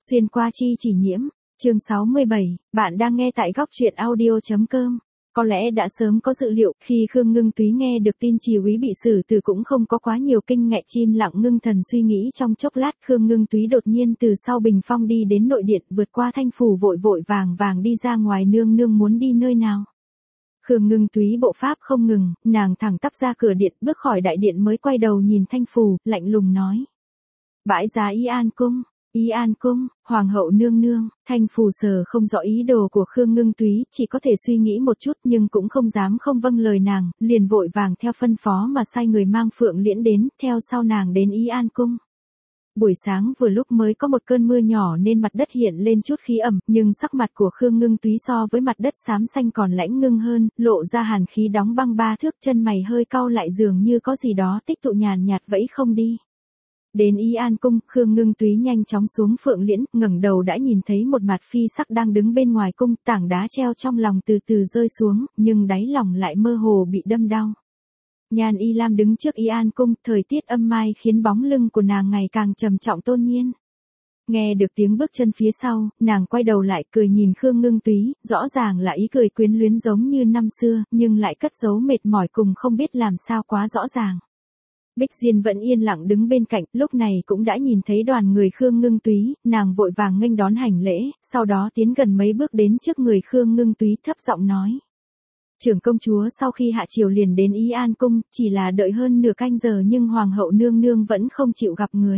Xuyên qua chi chỉ nhiễm, chương 67, bạn đang nghe tại góc truyện audio.com. Có lẽ đã sớm có dự liệu, khi Khương Ngưng Túy nghe được tin Trì Úy bị xử tử cũng không có quá nhiều kinh ngạc, chim lặng ngưng thần suy nghĩ trong chốc lát. Khương Ngưng Túy đột nhiên từ sau bình phong đi đến nội điện, vượt qua Thanh phủ, vội vội vàng vàng đi ra ngoài. Nương nương muốn đi nơi nào? Khương Ngưng Túy bộ pháp không ngừng, nàng thẳng tắp ra cửa điện, bước khỏi đại điện mới quay đầu nhìn Thanh phủ, lạnh lùng nói: Bãi giá Y An cung. Y An cung, hoàng hậu nương nương. Thanh phủ sờ không rõ ý đồ của Khương Ngưng Túy, chỉ có thể suy nghĩ một chút nhưng cũng không dám không vâng lời nàng, liền vội vàng theo phân phó mà sai người mang Phượng Liễn đến, theo sau nàng đến Y An cung. Buổi sáng vừa lúc mới có một cơn mưa nhỏ nên mặt đất hiện lên chút khí ẩm, nhưng sắc mặt của Khương Ngưng Túy so với mặt đất xám xanh còn lãnh ngưng hơn, lộ ra hàn khí đóng băng ba thước, chân mày hơi cau lại dường như có gì đó tích tụ nhàn nhạt vẫy không đi. Đến Y An cung, Khương Ngưng Túy nhanh chóng xuống Phượng Liễn, ngẩng đầu đã nhìn thấy một mặt phi sắc đang đứng bên ngoài cung, tảng đá treo trong lòng từ từ rơi xuống, nhưng đáy lòng lại mơ hồ bị đâm đau. Nhan Y Lam đứng trước Y An cung, thời tiết âm mai khiến bóng lưng của nàng ngày càng trầm trọng tôn nhiên. Nghe được tiếng bước chân phía sau, nàng quay đầu lại cười nhìn Khương Ngưng Túy, rõ ràng là ý cười quyến luyến giống như năm xưa, nhưng lại cất giấu mệt mỏi cùng không biết làm sao quá rõ ràng. Bích Diên vẫn yên lặng đứng bên cạnh, lúc này cũng đã nhìn thấy đoàn người Khương Ngưng Túy, nàng vội vàng nghênh đón hành lễ, sau đó tiến gần mấy bước đến trước người Khương Ngưng Túy, thấp giọng nói: Trưởng công chúa sau khi hạ triều liền đến Y An cung, chỉ là đợi hơn nửa canh giờ nhưng hoàng hậu nương nương vẫn không chịu gặp người.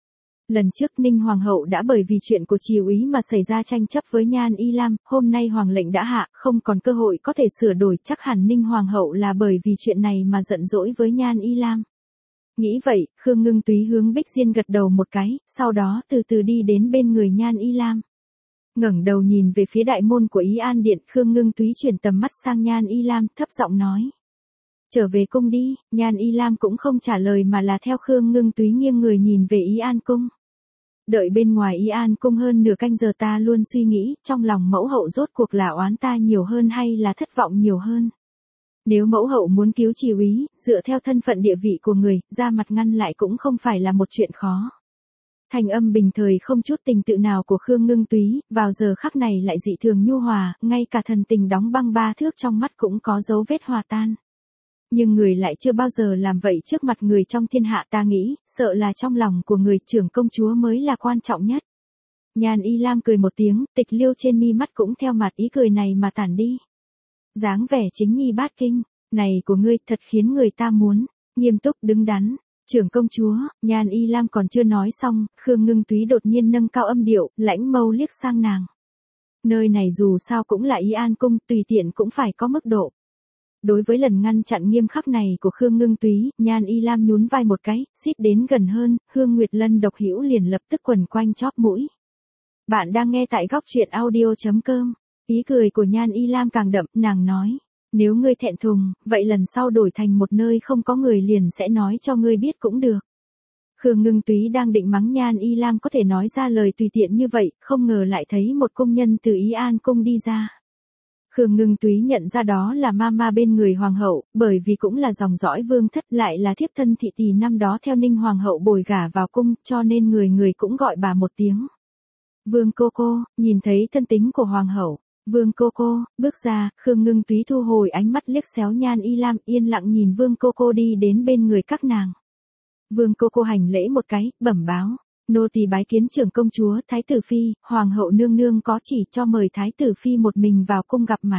Lần trước Ninh hoàng hậu đã bởi vì chuyện của Trì Úy mà xảy ra tranh chấp với Nhan Y Lam, hôm nay hoàng lệnh đã hạ, không còn cơ hội có thể sửa đổi, chắc hẳn Ninh hoàng hậu là bởi vì chuyện này mà giận dỗi với Nhan Y Lam. Nghĩ vậy, Khương Ngưng Túy hướng Bích Diên gật đầu một cái, sau đó từ từ đi đến bên người Nhan Y Lam. Ngẩng đầu nhìn về phía đại môn của Y An điện, Khương Ngưng Túy chuyển tầm mắt sang Nhan Y Lam, thấp giọng nói: Trở về cung đi. Nhan Y Lam cũng không trả lời mà là theo Khương Ngưng Túy nghiêng người nhìn về Y An cung. Đợi bên ngoài Y An cung hơn nửa canh giờ, ta luôn suy nghĩ, trong lòng mẫu hậu rốt cuộc là oán ta nhiều hơn hay là thất vọng nhiều hơn. Nếu mẫu hậu muốn cứu Trì Úy, dựa theo thân phận địa vị của người, ra mặt ngăn lại cũng không phải là một chuyện khó. Thành âm bình thời không chút tình tự nào của Khương Ngưng Túy, vào giờ khắc này lại dị thường nhu hòa, ngay cả thần tình đóng băng ba thước trong mắt cũng có dấu vết hòa tan. Nhưng người lại chưa bao giờ làm vậy trước mặt người trong thiên hạ, ta nghĩ, sợ là trong lòng của người trưởng công chúa mới là quan trọng nhất. Nhan Y Lam cười một tiếng, tịch liêu trên mi mắt cũng theo mặt ý cười này mà tản đi. Dáng vẻ chính nhi bát kinh, này của ngươi thật khiến người ta muốn, nghiêm túc đứng đắn. Trưởng công chúa. Nhan Y Lam còn chưa nói xong, Khương Ngưng Túy đột nhiên nâng cao âm điệu, lãnh mâu liếc sang nàng. Nơi này dù sao cũng là Y An cung, tùy tiện cũng phải có mức độ. Đối với lần ngăn chặn nghiêm khắc này của Khương Ngưng Túy, Nhan Y Lam nhún vai một cái, xít đến gần hơn, Hương Nguyệt Lân độc hữu liền lập tức quần quanh chóp mũi. Bạn đang nghe tại góc truyện audio.com. Ý cười của Nhan Y Lam càng đậm, nàng nói: Nếu ngươi thẹn thùng, vậy lần sau đổi thành một nơi không có người liền sẽ nói cho ngươi biết cũng được. Khương Ngưng Túy đang định mắng Nhan Y Lam có thể nói ra lời tùy tiện như vậy, không ngờ lại thấy một cung nhân từ Y An cung đi ra. Khương Ngưng Túy nhận ra đó là Mama bên người hoàng hậu, bởi vì cũng là dòng dõi vương thất, lại là thiếp thân thị tỳ năm đó theo Ninh hoàng hậu bồi gả vào cung, cho nên người người cũng gọi bà một tiếng Vương cô cô. Nhìn thấy thân tính của hoàng hậu, Vương cô cô bước ra, Khương Ngưng Túy thu hồi ánh mắt liếc xéo Nhan Y Lam, yên lặng nhìn Vương cô cô đi đến bên người các nàng. Vương cô cô hành lễ một cái, bẩm báo: Nô tỳ bái kiến trưởng công chúa, thái tử phi, hoàng hậu nương nương có chỉ cho mời thái tử phi một mình vào cung gặp mặt.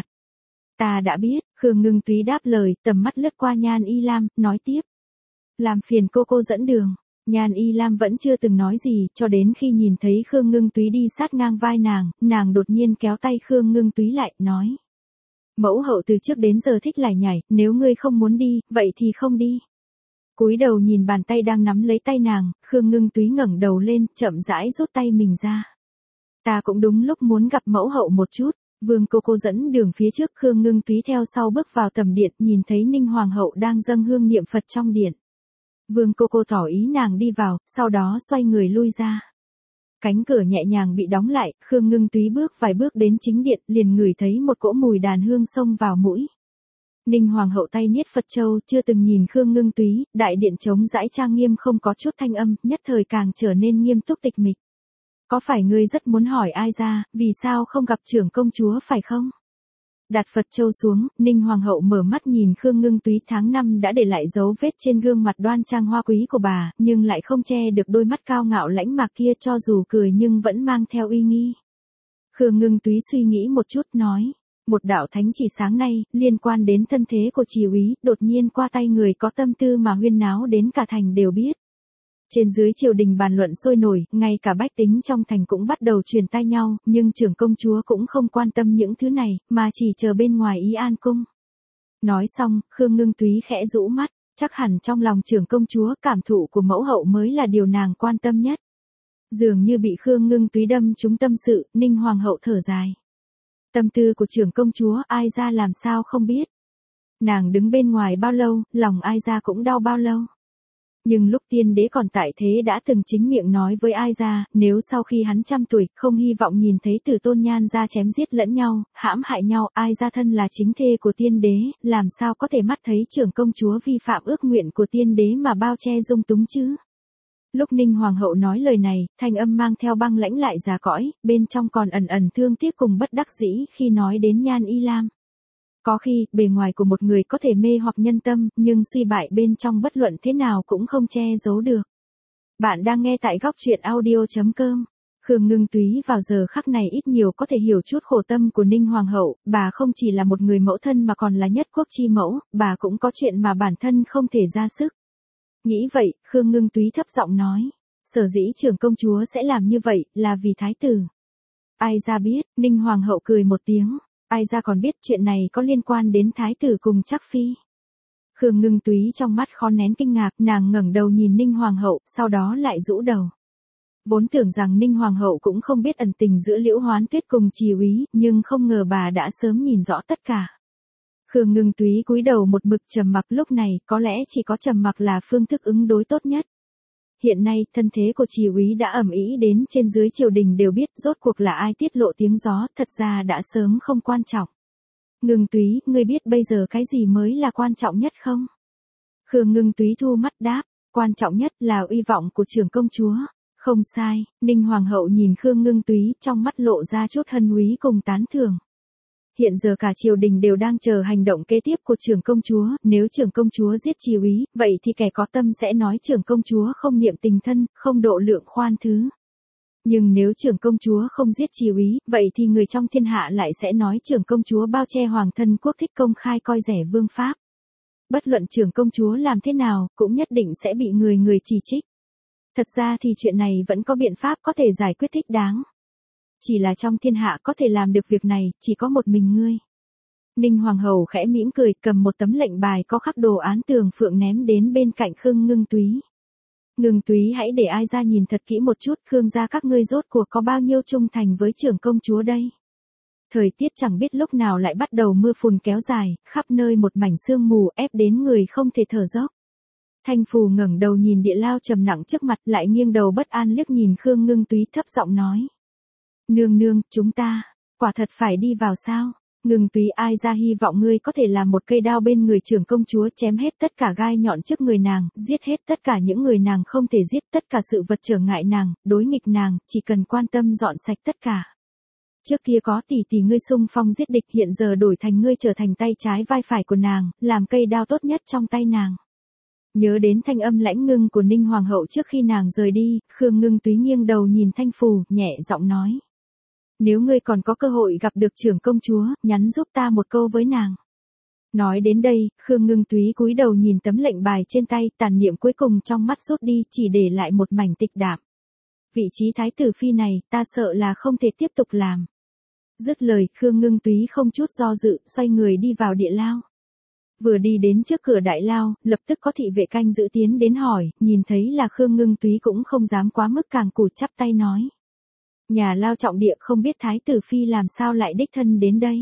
Ta đã biết. Khương Ngưng Túy đáp lời, tầm mắt lướt qua Nhan Y Lam, nói tiếp: Làm phiền cô cô dẫn đường. Nhan Y Lam vẫn chưa từng nói gì, cho đến khi nhìn thấy Khương Ngưng Túy đi sát ngang vai nàng đột nhiên kéo tay Khương Ngưng Túy lại, nói: Mẫu hậu từ trước đến giờ thích lải nhải, nếu ngươi không muốn đi, vậy thì không đi. Cúi đầu nhìn bàn tay đang nắm lấy tay nàng, Khương Ngưng Túy ngẩng đầu lên, chậm rãi rút tay mình ra. Ta cũng đúng lúc muốn gặp mẫu hậu một chút. Vương cô cô dẫn đường phía trước, Khương Ngưng Túy theo sau bước vào tầm điện, nhìn thấy Ninh hoàng hậu đang dâng hương niệm Phật trong điện. Vương cô cô tỏ ý nàng đi vào, sau đó xoay người lui ra. Cánh cửa nhẹ nhàng bị đóng lại, Khương Ngưng Túy bước vài bước đến chính điện, liền ngửi thấy một cỗ mùi đàn hương xông vào mũi. Ninh hoàng hậu tay niết Phật châu, chưa từng nhìn Khương Ngưng Túy, đại điện trống rãi trang nghiêm không có chút thanh âm, nhất thời càng trở nên nghiêm túc tịch mịch. Có phải ngươi rất muốn hỏi ai ra, vì sao không gặp trưởng công chúa phải không? Đặt Phật châu xuống, Ninh Hoàng hậu mở mắt nhìn Khương Ngưng Túy tháng năm đã để lại dấu vết trên gương mặt đoan trang hoa quý của bà, nhưng lại không che được đôi mắt cao ngạo lãnh mạc kia, cho dù cười nhưng vẫn mang theo uy nghi. Khương Ngưng Túy suy nghĩ một chút nói, một đạo thánh chỉ sáng nay, liên quan đến thân thế của Trì úy, đột nhiên qua tay người có tâm tư mà huyên náo đến cả thành đều biết. Trên dưới triều đình bàn luận sôi nổi, ngay cả bách tính trong thành cũng bắt đầu truyền tai nhau, nhưng trưởng công chúa cũng không quan tâm những thứ này, mà chỉ chờ bên ngoài Ý An cung. Nói xong, Khương Ngưng Túy khẽ rũ mắt, chắc hẳn trong lòng trưởng công chúa cảm thụ của mẫu hậu mới là điều nàng quan tâm nhất. Dường như bị Khương Ngưng Túy đâm trúng tâm sự, Ninh Hoàng hậu thở dài. Tâm tư của trưởng công chúa ai ra làm sao không biết. Nàng đứng bên ngoài bao lâu, lòng ai ra cũng đau bao lâu. Nhưng lúc tiên đế còn tại thế đã từng chính miệng nói với ai ra, nếu sau khi hắn 100 tuổi, không hy vọng nhìn thấy Tử Tôn Nhan ra chém giết lẫn nhau, hãm hại nhau, ai ra thân là chính thê của tiên đế, làm sao có thể mắt thấy trưởng công chúa vi phạm ước nguyện của tiên đế mà bao che dung túng chứ. Lúc Ninh Hoàng hậu nói lời này, thanh âm mang theo băng lãnh lại già cõi, bên trong còn ẩn ẩn thương tiếc cùng bất đắc dĩ khi nói đến Nhan Y Lam. Có khi, bề ngoài của một người có thể mê hoặc nhân tâm, nhưng suy bại bên trong bất luận thế nào cũng không che giấu được. Bạn đang nghe tại góc truyện audio.com. Khương Ngưng Túy vào giờ khắc này ít nhiều có thể hiểu chút khổ tâm của Ninh Hoàng hậu, bà không chỉ là một người mẫu thân mà còn là nhất quốc chi mẫu, bà cũng có chuyện mà bản thân không thể ra sức. Nghĩ vậy, Khương Ngưng Túy thấp giọng nói, sở dĩ trưởng công chúa sẽ làm như vậy, là vì thái tử. Ai ra biết, Ninh Hoàng hậu cười một tiếng. Ai ra còn biết chuyện này có liên quan đến thái tử cùng Trắc phi. Khương Ngưng Túy trong mắt khó nén kinh ngạc, nàng ngẩng đầu nhìn Ninh Hoàng hậu, sau đó lại rũ đầu. Vốn tưởng rằng Ninh Hoàng hậu cũng không biết ẩn tình giữa Liễu Hoán Tuyết cùng Trì úy, nhưng không ngờ bà đã sớm nhìn rõ tất cả. Khương Ngưng Túy cúi đầu một mực trầm mặc, lúc này, có lẽ chỉ có trầm mặc là phương thức ứng đối tốt nhất. Hiện nay, thân thế của Trì úy đã ầm ĩ đến trên dưới triều đình đều biết rốt cuộc là ai tiết lộ tiếng gió, thật ra đã sớm không quan trọng. Ngưng Túy, ngươi biết bây giờ cái gì mới là quan trọng nhất không? Khương Ngưng Túy thu mắt đáp, quan trọng nhất là uy vọng của trưởng công chúa. Không sai, Ninh Hoàng hậu nhìn Khương Ngưng Túy, trong mắt lộ ra chút hân úy cùng tán thưởng. Hiện giờ cả triều đình đều đang chờ hành động kế tiếp của trưởng công chúa, nếu trưởng công chúa giết Trì úy, vậy thì kẻ có tâm sẽ nói trưởng công chúa không niệm tình thân, không độ lượng khoan thứ. Nhưng nếu trưởng công chúa không giết Trì úy, vậy thì người trong thiên hạ lại sẽ nói trưởng công chúa bao che hoàng thân quốc thích, công khai coi rẻ vương pháp. Bất luận trưởng công chúa làm thế nào, cũng nhất định sẽ bị người người chỉ trích. Thật ra thì chuyện này vẫn có biện pháp có thể giải quyết thích đáng. Chỉ là trong thiên hạ có thể làm được việc này, chỉ có một mình ngươi. Ninh Hoàng hậu khẽ mỉm cười, cầm một tấm lệnh bài có khắc đồ án tường phượng ném đến bên cạnh Khương Ngưng Túy. Ngưng Túy, hãy để ai ra nhìn thật kỹ một chút, Khương gia các ngươi rốt cuộc có bao nhiêu trung thành với trưởng công chúa đây. Thời tiết chẳng biết lúc nào lại bắt đầu mưa phùn kéo dài, khắp nơi một mảnh sương mù ép đến người không thể thở dốc. Thanh Phù ngẩng đầu nhìn địa lao trầm nặng trước mặt, lại nghiêng đầu bất an liếc nhìn Khương Ngưng Túy, thấp giọng nói. Nương nương, chúng ta, quả thật phải đi vào sao? Ngưng Túy, ai ra hy vọng ngươi có thể làm một cây đao bên người trưởng công chúa, chém hết tất cả gai nhọn trước người nàng, giết hết tất cả những người nàng không thể giết, tất cả sự vật trở ngại nàng, đối nghịch nàng, chỉ cần quan tâm dọn sạch tất cả. Trước kia có tỷ tỷ ngươi xung phong giết địch, hiện giờ đổi thành ngươi trở thành tay trái vai phải của nàng, làm cây đao tốt nhất trong tay nàng. Nhớ đến thanh âm lãnh ngưng của Ninh Hoàng hậu trước khi nàng rời đi, Khương Ngưng Túy nghiêng đầu nhìn Thanh Phù, nhẹ giọng nói. Nếu ngươi còn có cơ hội gặp được trưởng công chúa, nhắn giúp ta một câu với nàng. Nói đến đây, Khương Ngưng Túy cúi đầu nhìn tấm lệnh bài trên tay, tàn niệm cuối cùng trong mắt rút đi, chỉ để lại một mảnh tịch đạm. Vị trí thái tử phi này, ta sợ là không thể tiếp tục làm. Dứt lời, Khương Ngưng Túy không chút do dự, xoay người đi vào địa lao. Vừa đi đến trước cửa đại lao, lập tức có thị vệ canh giữ tiến đến hỏi, nhìn thấy là Khương Ngưng Túy cũng không dám quá mức càng cụt, chắp tay nói. Nhà lao trọng địa, không biết thái tử phi làm sao lại đích thân đến đây.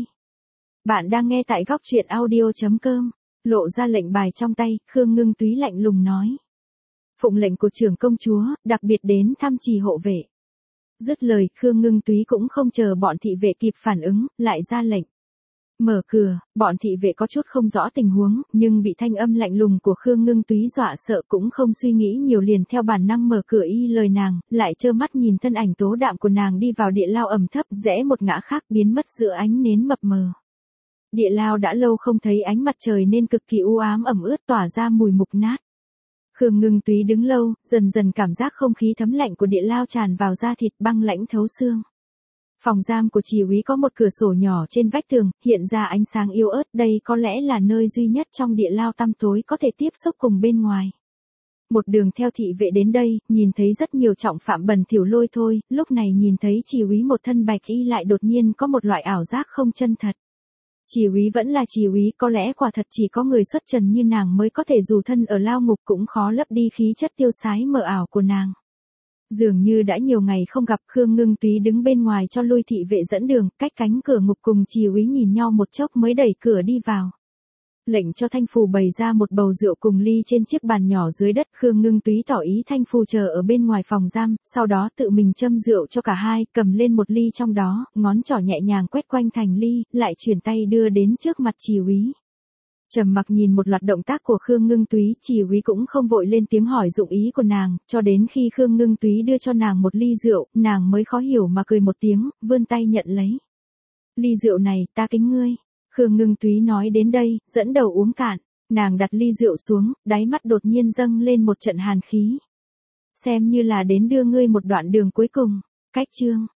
Bạn đang nghe tại góc truyện audio.com. Lộ ra lệnh bài trong tay, Khương Ngưng Túy lạnh lùng nói. Phụng lệnh của trưởng công chúa, đặc biệt đến thăm Trì hộ vệ. Dứt lời, Khương Ngưng Túy cũng không chờ bọn thị vệ kịp phản ứng, lại ra lệnh. Mở cửa, bọn thị vệ có chút không rõ tình huống, nhưng bị thanh âm lạnh lùng của Khương Ngưng Túy dọa sợ cũng không suy nghĩ nhiều liền theo bản năng mở cửa y lời nàng, lại trơ mắt nhìn thân ảnh tố đạm của nàng đi vào địa lao ẩm thấp, rẽ một ngã khác biến mất giữa ánh nến mập mờ. Địa lao đã lâu không thấy ánh mặt trời nên cực kỳ u ám ẩm ướt tỏa ra mùi mục nát. Khương Ngưng Túy đứng lâu, dần dần cảm giác không khí thấm lạnh của địa lao tràn vào da thịt băng lãnh thấu xương. Phòng giam của Chỉ Úy có một cửa sổ nhỏ trên vách tường, hiện ra ánh sáng yếu ớt, đây có lẽ là nơi duy nhất trong địa lao tăm tối có thể tiếp xúc cùng bên ngoài. Một đường theo thị vệ đến đây, nhìn thấy rất nhiều trọng phạm bẩn thỉu lôi thôi, lúc này nhìn thấy Chỉ Úy một thân bạch y lại đột nhiên có một loại ảo giác không chân thật. Chỉ Úy vẫn là Chỉ Úy, có lẽ quả thật chỉ có người xuất trần như nàng mới có thể dù thân ở lao ngục cũng khó lấp đi khí chất tiêu sái mờ ảo của nàng. Dường như đã nhiều ngày không gặp, Khương Ngưng Túy đứng bên ngoài cho lui thị vệ dẫn đường, cách cánh cửa ngục cùng Chỉ Úy nhìn nhau một chốc mới đẩy cửa đi vào. Lệnh cho Thanh Phù bày ra một bầu rượu cùng ly trên chiếc bàn nhỏ dưới đất, Khương Ngưng Túy tỏ ý Thanh Phù chờ ở bên ngoài phòng giam, sau đó tự mình châm rượu cho cả hai, cầm lên một ly trong đó, ngón trỏ nhẹ nhàng quét quanh thành ly, lại chuyển tay đưa đến trước mặt Chỉ Úy. Trầm mặc nhìn một loạt động tác của Khương Ngưng Túy, Chỉ Úy cũng không vội lên tiếng hỏi dụng ý của nàng, cho đến khi Khương Ngưng Túy đưa cho nàng một ly rượu, nàng mới khó hiểu mà cười một tiếng, vươn tay nhận lấy. Ly rượu này, ta kính ngươi. Khương Ngưng Túy nói đến đây, dẫn đầu uống cạn, nàng đặt ly rượu xuống, đáy mắt đột nhiên dâng lên một trận hàn khí. Xem như là đến đưa ngươi một đoạn đường cuối cùng. Cách chương